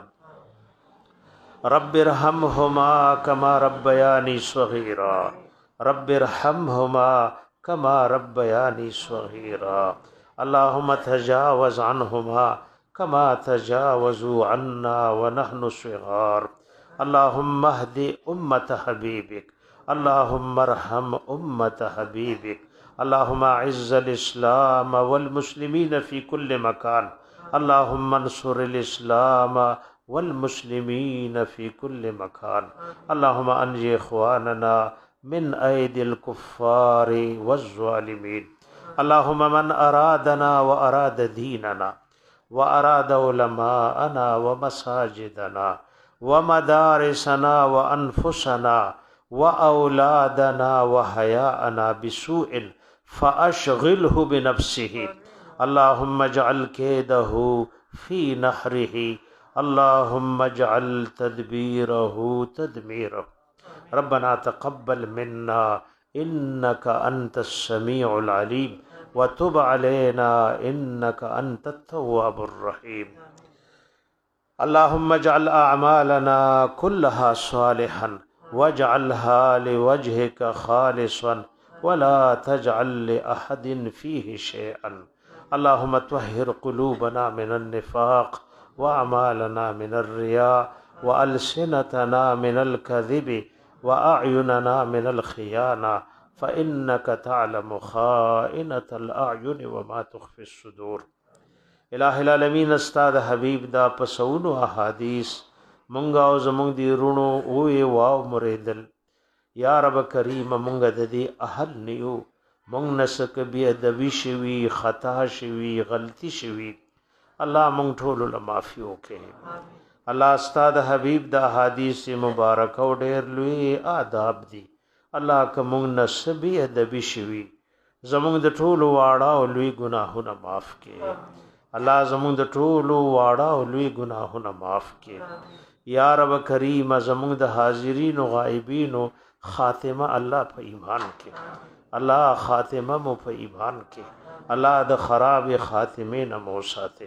رب ارحمهما كما ربياني صغيرا رب ارحمهما كما ربياني صغيرا اللهم تجاوز عنهما كما تجاوزوا عنا ونحن صغار اللهم اهد أمة حبيبك اللهم ارحم أمة حبيبك اللهم اعز الإسلام والمسلمين في كل مكان اللهم انصر الإسلام والمسلمين في كل مكان اللهم انجي إخواننا من أيدي الكفار والظالمين اللهم من أرادنا وأراد ديننا وأراد علماءنا ومساجدنا ومدارسنا وأنفسنا وأولادنا وحياءنا بسوء فأشغله بنفسه اللهم اجعل كيده في نحره اللهم اجعل تدبيره تدميره ربنا تقبل منا إنك أنت السميع العليم وتب علينا إنك أنت التواب الرحيم اللهم اجعل أعمالنا كلها صالحا واجعلها لوجهك خالصا ولا تجعل لأحد فيه شيئا اللهم طهر قلوبنا من النفاق وأعمالنا من الرياء وألسنتنا من الكذب وأعيننا من الخيانة فإنك تعلم خائنة الأعين وما تخفي الصدور الہ العالمین استاد حبیب دا پسونو احادیث مونږ او زمونږ دی رونو وې واو مریدل یا رب کریم مونږ د دې اهل نیو مونږ نسک بی ادبی شوی خطا شوی غلطی شوی الله مونږ ټول له معافی وکړي الله استاد حبیب دا احادیث مبارک او ډېر لوی آداب دي الله که مونږ نسبی ادبی شوی زمونږ د ټول واړه او لوی ګناهونه معاف کړي الله زمونږ د ټولو واړه او لوی ګناهونه معاف کړي یا رب کریم زمونږ د حاضرین او غایبین خاتمه الله په ایمان کې الله خاتمه مو په ایمان کې الله د خراب خاتمه نه مو ساته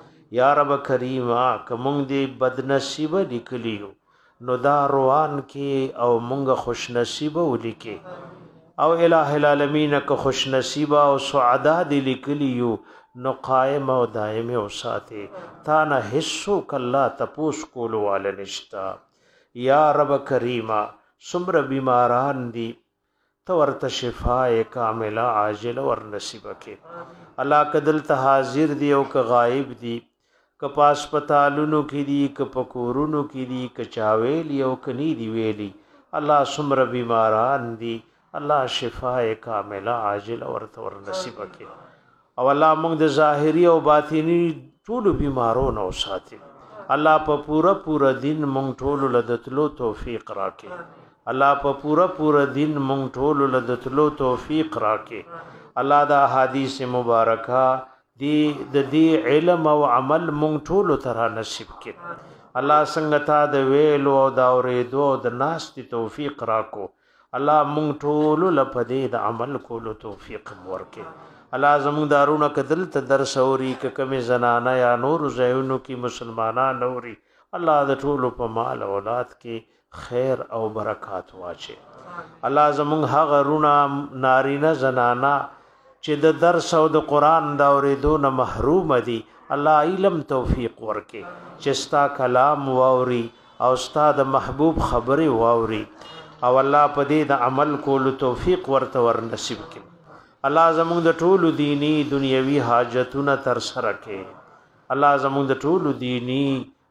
یا رب کریم کوم دې بد نصیب لیکلیو نو دا روان کې او مونږ خوش نصیب ولیکي او الہ العالمین که خوش نصیب او سعدا دې لیکلیو نو قائم او دائم او ساته تا نه حصو کلا تپوس کول وال نشتا یا رب کریما سمر بیماران دی تو ورته شفای کامله عاجل ور نصیب کې الله کدل ته حاضر دی او که غائب دی که پاسپتالونو کې دی که پکورونو کې دی که چاویلی او کني دی ویلی الله سمر بیماران دی الله شفای کامله عاجل ورته ور نصیب کې او الله موږ د ظاهری او باطینی ټول بیمارو نو ساتي الله په پورا پورا دین موږ ټول لدتلو توفیق راکړي الله په پورا پورا دین موږ ټول لدتلو توفیق راکړي الله دا حدیث مبارکه دی د دې علم او عمل موږ ټول تر نصیب کړي الله څنګه تا د ویلو او دا اورېدو د ناس دی توفیق راکو الله موږ ټول لپاره د عمل کولو توفیق ورکړي الله زموږ دارونه کدل ته درس اوري ک کمی زنانه یا نور زینو کی مسلمانان اوري الله د ټولو په مال اولاد کې خیر او برکات واچي الله زموږ هغه رونه نارینه زنانا چې د درس او د قران دا اورېدو نه محروم دي الله علم توفیق ورکي چې ستا کلام واوري او ستا د محبوب خبره واوري او الله په دې د عمل کولو توفیق ورته ور نصیب کړي الله زموږ د ټولو دینی دنیوي حاجتونه تر سره کړي الله زموږ د ټولو دینی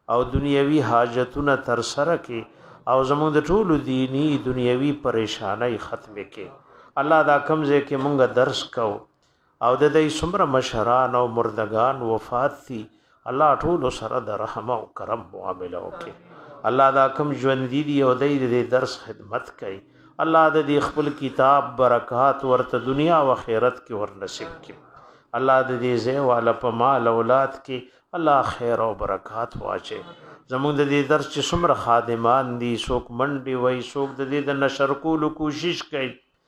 او دنیوي حاجتونه تر سره کې او زموږ د ټولو دینی دنیوي پریشانای ختم کې الله دا کمزه کې مونږ درس کو او د دې څومره مشران او مردگان وفات دي الله ټول سره د رحم او کرم معاملې وکړي الله دا کم ژوند دي او د دې درس خدمت کوي الله د دې خپل کتاب برکات ورته دنیا او آخرت کې ور نصیب کړي الله د دې زه والا په مال اولاد کې الله خیر او برکات واچي زموږ د دې درس چې څومره خادمان دي څوک منډي وای څوک د دې د نشر کولو کوشش کوي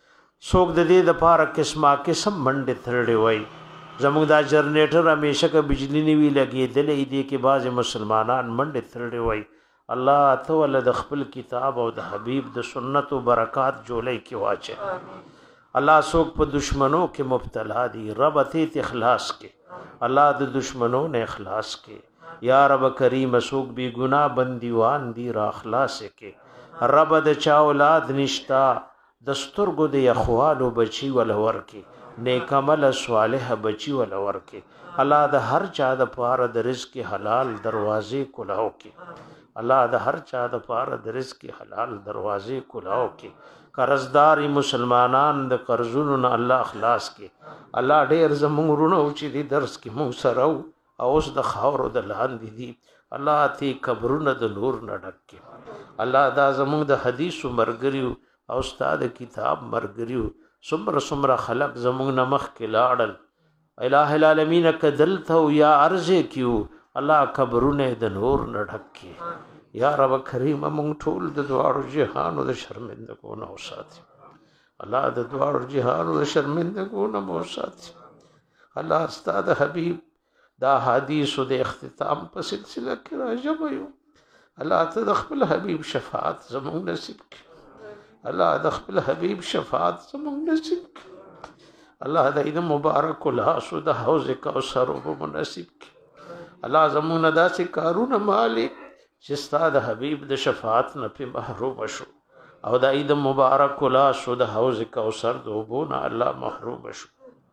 څوک د دې د پاره قسمه قسم منډي تړي وای زموږ دا جنریټر همیشه که بجلی نیوي لګېدلې دي کې بعض مسلمانان منډي تړي وای الله ته ول د خپل کتاب او د حبيب د سنت او برکات جوړې کې واچي الله څوک په دشمنو کې مبتلا دي رب ته اخلاص کې الله د دشمنوں نے اخلاص کے یا رب کریم سوک بھی گناہ بندیوان دی را اخلاص کے رب د چا اولاد نشتا دسترګو د اخوالو بچی ولور کې نیک عمل صالح بچی ولور کې الله د هر چا د پاره د رزق حلال دروازې کلاو کې الله د هر چا د پاره د رزق حلال دروازې کلاو کې قرضداري مسلمانان د قرضونو نه الله اخلاص کې الله ډېر زموږ رونو چې دي درس کې مو سره او اوس د خاورو د لاندې دي الله تی قبرونه د نور نه ډک کې الله دا زموږ د حدیث مرګریو او استاد کتاب مرګریو سمره سمره خلق زموږ نمخ کې لاړل الہ العالمین کدل ته یا عرض کیو الله قبرونه د نور نه ډک کې یا رب کریم مونږ ټول د دوار جهان او د شرمندګو نه وساتي الله د دوار جهان او د شرمندګو نه وساتي الله استاد حبیب دا حدیث د اختتام په سلسله کې راځم یو الله ته د خپل حبیب شفاعت زموږ نصیب کړي الله د خپل حبیب شفاعت زموږ نصیب کړي الله د دې مبارک لاس او د حوض کوثر په نصیب کړي الله زموږ نه داسې کارونه مالک چې ستا د حبیب د شفاعت نه په محروم شو او د عید مبارک لاس او د حوض کوثر د اوبو نه الله محروم شو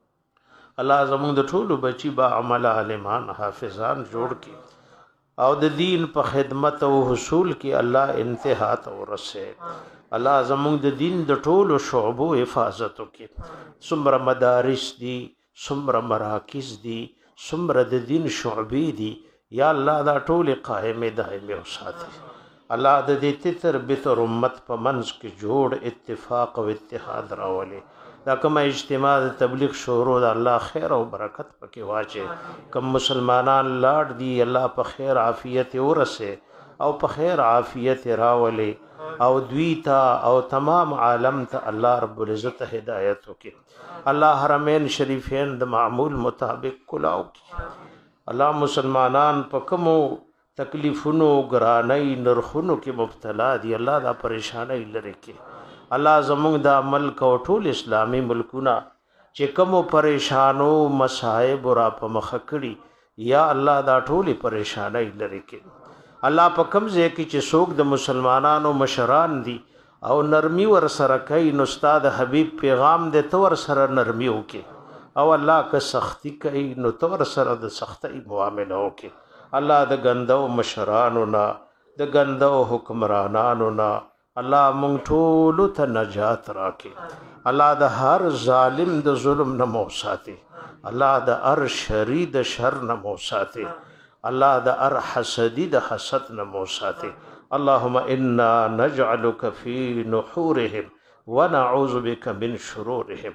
الله زموږ د ټولو بچي با عمل عالمان حافظان جوړ کړي او د دین په خدمت او حصول کې الله انتها ته ورسه الله زموږ د دین د ټولو شعبو حفاظت وکړي څومره مدارس دي څومره مراکز دي څومره د دین شعبې دي یا الله دا ټول قائم دائم او ساتي الله د دې تتر بتر امت په منځ کې جوړ اتفاق او اتحاد راولي دا کوم اجتماع د تبلیغ شروع د الله خیر او برکت پکې واچي کوم مسلمانان لاړ دي الله په خیر عافیت ورسه او په خیر عافیت راولي او دوی ته او تمام عالم ته الله رب العزت هدایت وکړي الله حرمین شریفین د معمول مطابق کلاو کړي الله مسلمانان په کومو تکلیفونو ګرانۍ نرخونو کې مبتلا دي الله دا پریشانۍ لري کې الله زموږ د ملک او ټول اسلامي ملکونه چې کومو پریشانو مصائب را په مخ کړي یا الله دا ټول پریشانۍ لري کې الله په کوم ځای کې چې څوک د مسلمانانو مشران دي او نرمي ور سره کوي نو استاد حبیب پیغام دې تور سره نرمي وکي او الله که سختی کوي نو تور سره د سختۍ معامله وکي الله د ګندو مشرانو نه د ګندو حکمرانانو نه الله مونږ ټول ته نجات راکړي الله د هر ظالم د ظلم نه مو ساتي الله د هر شری د شر نه مو ساتي الله د هر حسدی د حسد نه مو ساتي اللهم انا نجعلك في نحورهم ونعوذ بك من شرورهم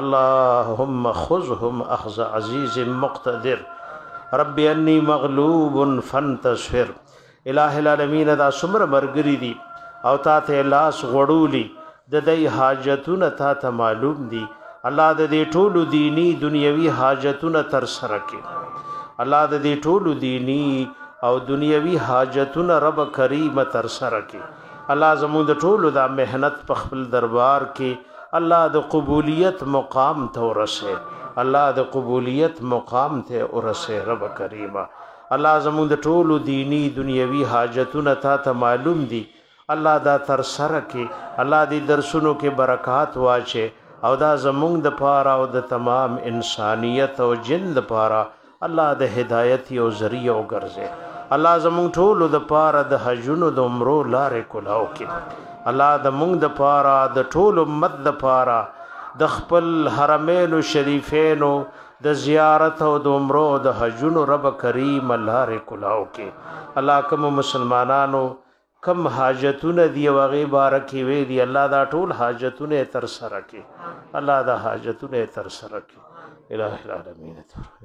اللهم خذهم اخذ عزيز مقتدر رب اني مغلوب فانتصر الہ العالمین دا سمر مرګری دي او تا ته لاس غړولی د دې حاجتونه تا ته معلوم دي الله د دې ټولو دینی دنیوي حاجتونه تر سره کړي الله د دې ټولو دینی او دنیوي حاجتونه رب کریم تر سره کړي الله زموږ د ټولو دا مهنت په خپل دربار کې الله د قبولیت مقام ته ورسه الله د قبولیت مقام ته ورسه رب کریمه الله زموږ د ټولو دینی دنیوي حاجتونه تا ته معلوم دي الله دا تر سره کې الله دې درسونو کې برکات واچي او دا زموږ د پاره او د تمام انسانیت او جن د پاره الله د هدایت او ذریعہ وګرځي الله زمونږ ټولو د پاره د حجونو د عمرو لارې کلاو کې الله د مونږ د پاره د ټول امت د پاره د خپل حرمین شریفینو د زیارت او د عمرو د حجونو رب کریم لارې کلاو کې الله کوم مسلمانانو کم حاجتونه دی وغه بارکی وی دی الله دا ټول حاجتونه تر سره کی الله دا حاجتونه تر سره کی الہ العالمین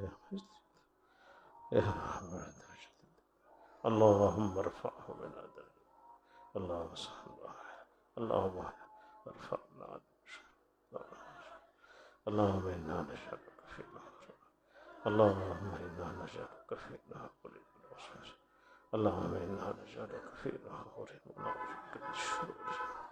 اللهم ارفعه من ادر اللهم صل اللهم ارفعنا اللهم انا نشهدك في اللهم انا نشهدك في اللهم إنا نجعلك في نحور ونعوذ من الشرور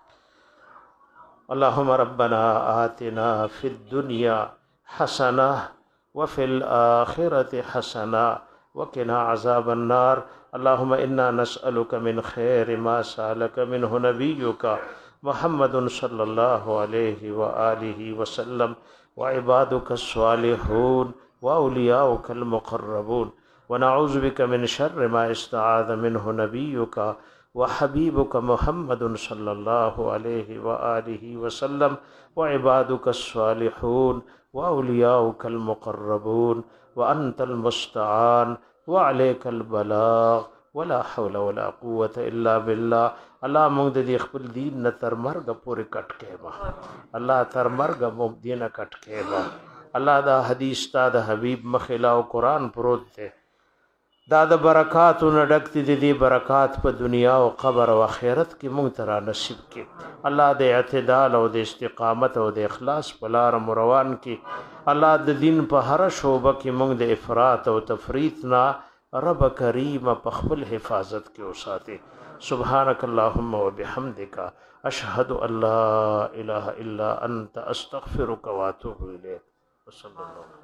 اللهم ربنا آتنا في الدنيا حسنة وفي الآخرة حسنة وقنا عذاب النار اللهم إنا نسألك من خير ما سألك منه نبيك محمد صلى الله عليه وآله وسلم وعبادك الصالحون وأولياؤك المقربون ونعوذ بك من شر ما استعاذ منه نبيك وحبيبك محمد صلى الله عليه وآله وسلم وعبادك الصالحون وأولياؤك المقربون وأنت المستعان وعليك البلاغ ولا حول ولا قوة إلا بالله الله مونږ د خپل دین نه تر مرګ پورې کټ کېما الله تر مرګ مونږ دین کټ کېما الله دا حدیث تا د حبیب مخلا او قرآن پروت دی دا د برکاتو نه ډک دي د برکات په دنیا او قبر او آخرت کې مونږ ته نصیب کړي الله د اعتدال او د استقامت او د اخلاص په لار روان کړي الله د دین په هر شوبه کې مونږ د افراط او تفریط نه رب کریم په خپل حفاظت کې اوساته سبحانك اللهم وبحمدك اشهد ان لا اله الا انت استغفرك واتوب اليك وصلى الله